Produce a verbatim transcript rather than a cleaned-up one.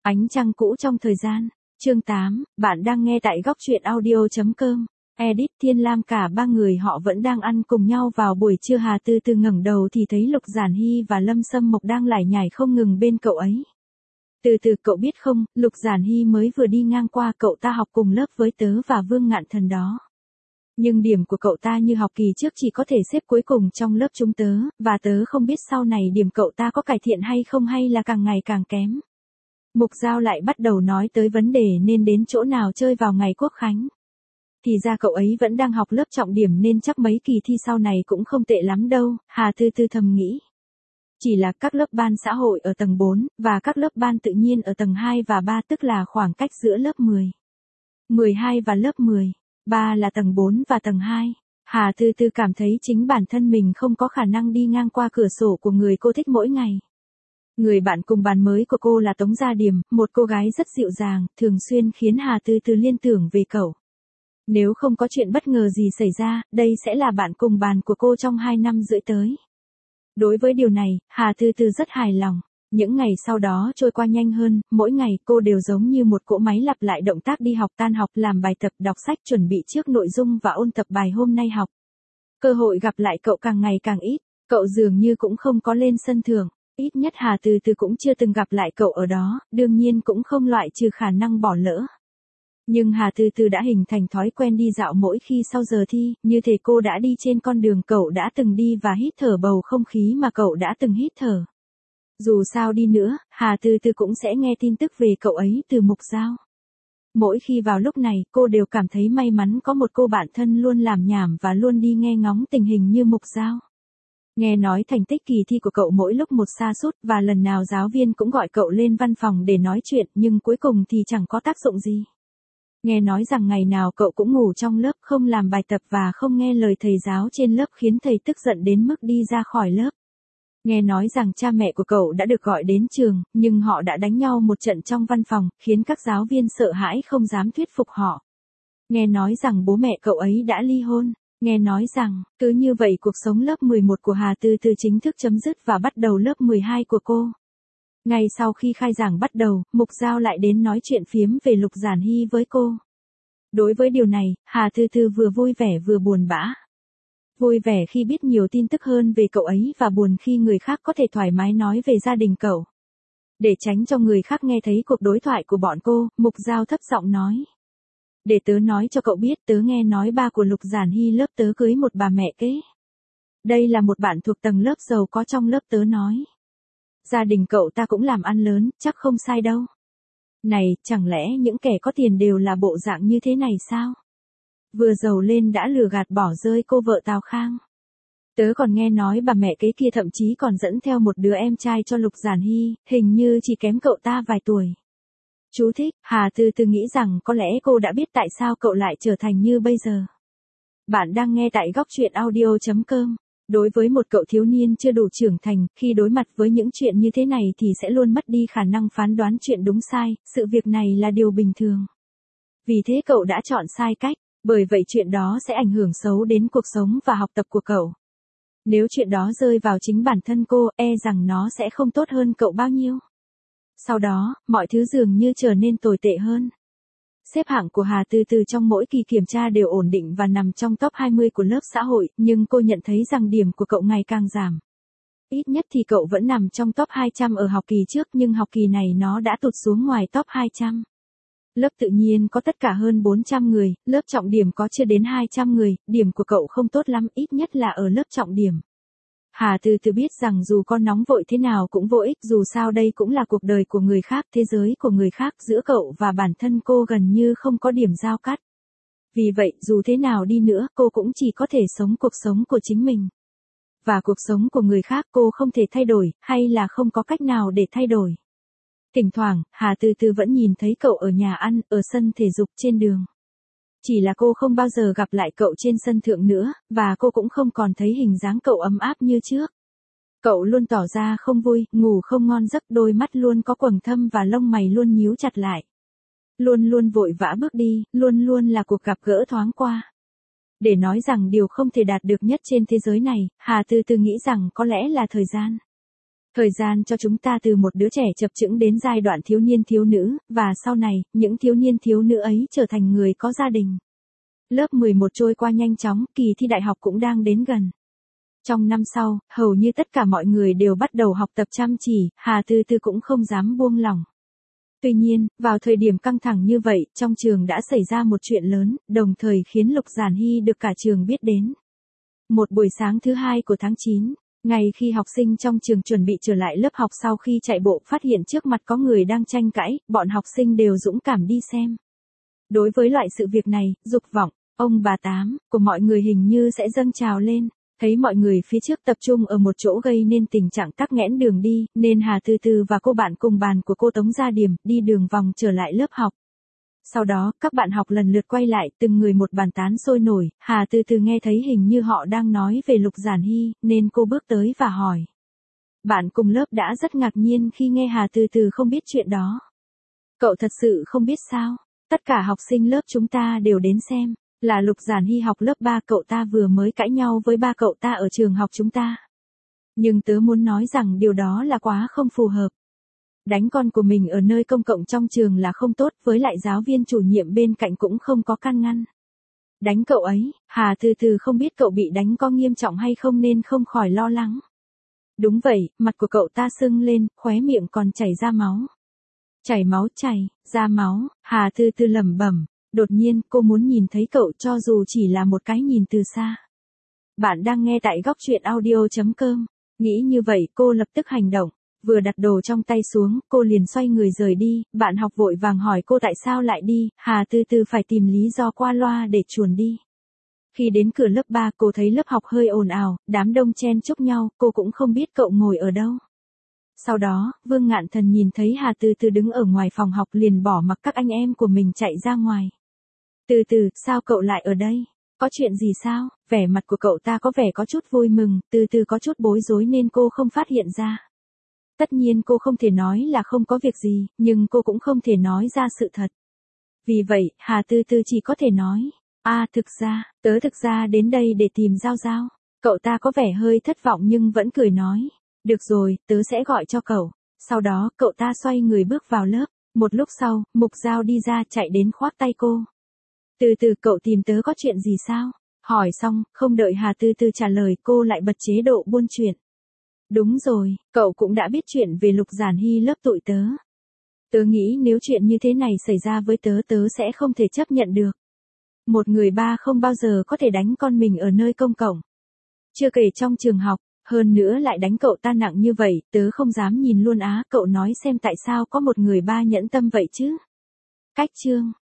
Ánh trăng cũ trong thời gian. Chương tám, bạn đang nghe tại góc truyện audio.com. Edit Thiên Lam cả ba người họ vẫn đang ăn cùng nhau vào buổi trưa. Hà Tư Tư ngẩng đầu thì thấy Lục Giản Hy và Lâm Sâm Mộc đang lải nhải không ngừng bên cậu ấy. Từ từ cậu biết không, Lục Giản Hy mới vừa đi ngang qua, cậu ta học cùng lớp với tớ và Vương Ngạn Thần đó. Nhưng điểm của cậu ta như học kỳ trước chỉ có thể xếp cuối cùng trong lớp chúng tớ, và tớ không biết sau này điểm cậu ta có cải thiện hay không hay là càng ngày càng kém. Mục Giao lại bắt đầu nói tới vấn đề nên đến chỗ nào chơi vào ngày Quốc Khánh. Thì ra cậu ấy vẫn đang học lớp trọng điểm nên chắc mấy kỳ thi sau này cũng không tệ lắm đâu, Hà Tư Tư thầm nghĩ. Chỉ là các lớp ban xã hội ở tầng bốn, và các lớp ban tự nhiên ở tầng hai và ba, tức là khoảng cách giữa lớp mười, mười hai và lớp mười, ba là tầng bốn và tầng hai. Hà Tư Tư cảm thấy chính bản thân mình không có khả năng đi ngang qua cửa sổ của người cô thích mỗi ngày. Người bạn cùng bàn mới của cô là Tống Gia Điểm, một cô gái rất dịu dàng, thường xuyên khiến Hà Tư Tư liên tưởng về cậu. Nếu không có chuyện bất ngờ gì xảy ra, đây sẽ là bạn cùng bàn của cô trong hai năm rưỡi tới. Đối với điều này, Hà Tư Tư rất hài lòng. Những ngày sau đó trôi qua nhanh hơn, mỗi ngày cô đều giống như một cỗ máy lặp lại động tác đi học, tan học, làm bài tập, đọc sách, chuẩn bị trước nội dung và ôn tập bài hôm nay học. Cơ hội gặp lại cậu càng ngày càng ít, cậu dường như cũng không có lên sân thượng. Ít nhất Hà Tư Tư cũng chưa từng gặp lại cậu ở đó, đương nhiên cũng không loại trừ khả năng bỏ lỡ. Nhưng Hà Tư Tư đã hình thành thói quen đi dạo mỗi khi sau giờ thi, như thể cô đã đi trên con đường cậu đã từng đi và hít thở bầu không khí mà cậu đã từng hít thở. Dù sao đi nữa, Hà Tư Tư cũng sẽ nghe tin tức về cậu ấy từ Mục Giao. Mỗi khi vào lúc này, cô đều cảm thấy may mắn có một cô bạn thân luôn làm nhảm và luôn đi nghe ngóng tình hình như Mục Giao. Nghe nói thành tích kỳ thi của cậu mỗi lúc một sa sút và lần nào giáo viên cũng gọi cậu lên văn phòng để nói chuyện nhưng cuối cùng thì chẳng có tác dụng gì. Nghe nói rằng ngày nào cậu cũng ngủ trong lớp, không làm bài tập và không nghe lời thầy giáo trên lớp khiến thầy tức giận đến mức đi ra khỏi lớp. Nghe nói rằng cha mẹ của cậu đã được gọi đến trường, nhưng họ đã đánh nhau một trận trong văn phòng, khiến các giáo viên sợ hãi không dám thuyết phục họ. Nghe nói rằng bố mẹ cậu ấy đã ly hôn. Nghe nói rằng, cứ như vậy cuộc sống lớp mười một của Hà Tư Tư chính thức chấm dứt và bắt đầu lớp mười hai của cô. Ngay sau khi khai giảng bắt đầu, Mục Giao lại đến nói chuyện phiếm về Lục Giản Hy với cô. Đối với điều này, Hà Tư Tư vừa vui vẻ vừa buồn bã. Vui vẻ khi biết nhiều tin tức hơn về cậu ấy và buồn khi người khác có thể thoải mái nói về gia đình cậu. Để tránh cho người khác nghe thấy cuộc đối thoại của bọn cô, Mục Giao thấp giọng nói. Để tớ nói cho cậu biết, tớ nghe nói ba của Lục Giản Hy lớp tớ cưới một bà mẹ kế. Đây là một bạn thuộc tầng lớp giàu có trong lớp tớ nói. Gia đình cậu ta cũng làm ăn lớn, chắc không sai đâu. Này, chẳng lẽ những kẻ có tiền đều là bộ dạng như thế này sao? Vừa giàu lên đã lừa gạt bỏ rơi cô vợ Tào Khang. Tớ còn nghe nói bà mẹ kế kia thậm chí còn dẫn theo một đứa em trai cho Lục Giản Hy, hình như chỉ kém cậu ta vài tuổi. Chú thích, Hà Tư Tư nghĩ rằng có lẽ cô đã biết tại sao cậu lại trở thành như bây giờ. Bạn đang nghe tại góc truyện audio.com. Đối với một cậu thiếu niên chưa đủ trưởng thành, khi đối mặt với những chuyện như thế này thì sẽ luôn mất đi khả năng phán đoán chuyện đúng sai, sự việc này là điều bình thường. Vì thế cậu đã chọn sai cách, bởi vậy chuyện đó sẽ ảnh hưởng xấu đến cuộc sống và học tập của cậu. Nếu chuyện đó rơi vào chính bản thân cô, e rằng nó sẽ không tốt hơn cậu bao nhiêu. Sau đó, mọi thứ dường như trở nên tồi tệ hơn. Xếp hạng của Hà Tư Tư trong mỗi kỳ kiểm tra đều ổn định và nằm trong top hai mươi của lớp xã hội, nhưng cô nhận thấy rằng điểm của cậu ngày càng giảm. Ít nhất thì cậu vẫn nằm trong top hai trăm ở học kỳ trước, nhưng học kỳ này nó đã tụt xuống ngoài top hai trăm. Lớp tự nhiên có tất cả hơn bốn trăm người, lớp trọng điểm có chưa đến hai trăm người, điểm của cậu không tốt lắm, ít nhất là ở lớp trọng điểm. Hà Tư Tư biết rằng dù có nóng vội thế nào cũng vô ích, dù sao đây cũng là cuộc đời của người khác, thế giới của người khác, giữa cậu và bản thân cô gần như không có điểm giao cắt. Vì vậy, dù thế nào đi nữa, cô cũng chỉ có thể sống cuộc sống của chính mình. Và cuộc sống của người khác cô không thể thay đổi, hay là không có cách nào để thay đổi. Thỉnh thoảng, Hà Tư Tư vẫn nhìn thấy cậu ở nhà ăn, ở sân thể dục, trên đường. Chỉ là cô không bao giờ gặp lại cậu trên sân thượng nữa, và cô cũng không còn thấy hình dáng cậu ấm áp như trước. Cậu luôn tỏ ra không vui, ngủ không ngon giấc, đôi mắt luôn có quầng thâm và lông mày luôn nhíu chặt lại. Luôn luôn vội vã bước đi, luôn luôn là cuộc gặp gỡ thoáng qua. Để nói rằng điều không thể đạt được nhất trên thế giới này, Hà Tư Tư nghĩ rằng có lẽ là thời gian. Thời gian cho chúng ta từ một đứa trẻ chập chững đến giai đoạn thiếu niên thiếu nữ, và sau này, những thiếu niên thiếu nữ ấy trở thành người có gia đình. Lớp mười một trôi qua nhanh chóng, kỳ thi đại học cũng đang đến gần. Trong năm sau, hầu như tất cả mọi người đều bắt đầu học tập chăm chỉ, Hà Từ Từ cũng không dám buông lỏng. Tuy nhiên, vào thời điểm căng thẳng như vậy, trong trường đã xảy ra một chuyện lớn, đồng thời khiến Lục Giản Hy được cả trường biết đến. Một buổi sáng thứ hai của tháng chín, ngày khi học sinh trong trường chuẩn bị trở lại lớp học sau khi chạy bộ phát hiện trước mặt có người đang tranh cãi, bọn học sinh đều dũng cảm đi xem. Đối với loại sự việc này, dục vọng, ông bà tám, của mọi người hình như sẽ dâng trào lên. Thấy mọi người phía trước tập trung ở một chỗ gây nên tình trạng tắc nghẽn đường đi, nên Hà Từ Từ và cô bạn cùng bàn của cô Tống Gia Điểm đi đường vòng trở lại lớp học. Sau đó, các bạn học lần lượt quay lại, từng người một bàn tán sôi nổi, Hà Từ Từ nghe thấy hình như họ đang nói về Lục Giản Hy, nên cô bước tới và hỏi. Bạn cùng lớp đã rất ngạc nhiên khi nghe Hà Từ Từ không biết chuyện đó. Cậu thật sự không biết sao? Tất cả học sinh lớp chúng ta đều đến xem. Là Lục Giản Hy học lớp ba, cậu ta vừa mới cãi nhau với ba cậu ta ở trường học chúng ta. Nhưng tớ muốn nói rằng điều đó là quá không phù hợp. Đánh con của mình ở nơi công cộng trong trường là không tốt, với lại giáo viên chủ nhiệm bên cạnh cũng không có can ngăn. Đánh cậu ấy, Hà Từ Từ không biết cậu bị đánh có nghiêm trọng hay không nên không khỏi lo lắng. Đúng vậy, mặt của cậu ta sưng lên, khóe miệng còn chảy ra máu. Chảy máu chảy, ra máu, Hà Từ Từ lẩm bẩm. Đột nhiên, cô muốn nhìn thấy cậu cho dù chỉ là một cái nhìn từ xa. Bạn đang nghe tại góc truyện audio chấm com. Nghĩ như vậy, cô lập tức hành động. Vừa đặt đồ trong tay xuống, cô liền xoay người rời đi. Bạn học vội vàng hỏi cô tại sao lại đi, Hà Từ Từ phải tìm lý do qua loa để chuồn đi. Khi đến cửa lớp ba, cô thấy lớp học hơi ồn ào, đám đông chen chúc nhau, cô cũng không biết cậu ngồi ở đâu. Sau đó, Vương Ngạn Thần nhìn thấy Hà Từ Từ đứng ở ngoài phòng học liền bỏ mặc các anh em của mình chạy ra ngoài. Từ Từ, sao cậu lại ở đây? Có chuyện gì sao? Vẻ mặt của cậu ta có vẻ có chút vui mừng, Từ Từ có chút bối rối nên cô không phát hiện ra. Tất nhiên cô không thể nói là không có việc gì, nhưng cô cũng không thể nói ra sự thật. Vì vậy, Hà Từ Từ chỉ có thể nói, à thực ra, tớ thực ra đến đây để tìm Giao Giao. Cậu ta có vẻ hơi thất vọng nhưng vẫn cười nói, được rồi, tớ sẽ gọi cho cậu. Sau đó, cậu ta xoay người bước vào lớp. Một lúc sau, Mục Giao đi ra chạy đến khoác tay cô. Từ Từ, cậu tìm tớ có chuyện gì sao? Hỏi xong, không đợi Hà Từ Từ trả lời, cô lại bật chế độ buôn chuyện. Đúng rồi, cậu cũng đã biết chuyện về Lục Giản Hy lớp tụi tớ. Tớ nghĩ nếu chuyện như thế này xảy ra với tớ, tớ sẽ không thể chấp nhận được. Một người ba không bao giờ có thể đánh con mình ở nơi công cộng. Chưa kể trong trường học, hơn nữa lại đánh cậu ta nặng như vậy, tớ không dám nhìn luôn á. Cậu nói xem tại sao có một người ba nhẫn tâm vậy chứ? Cách chương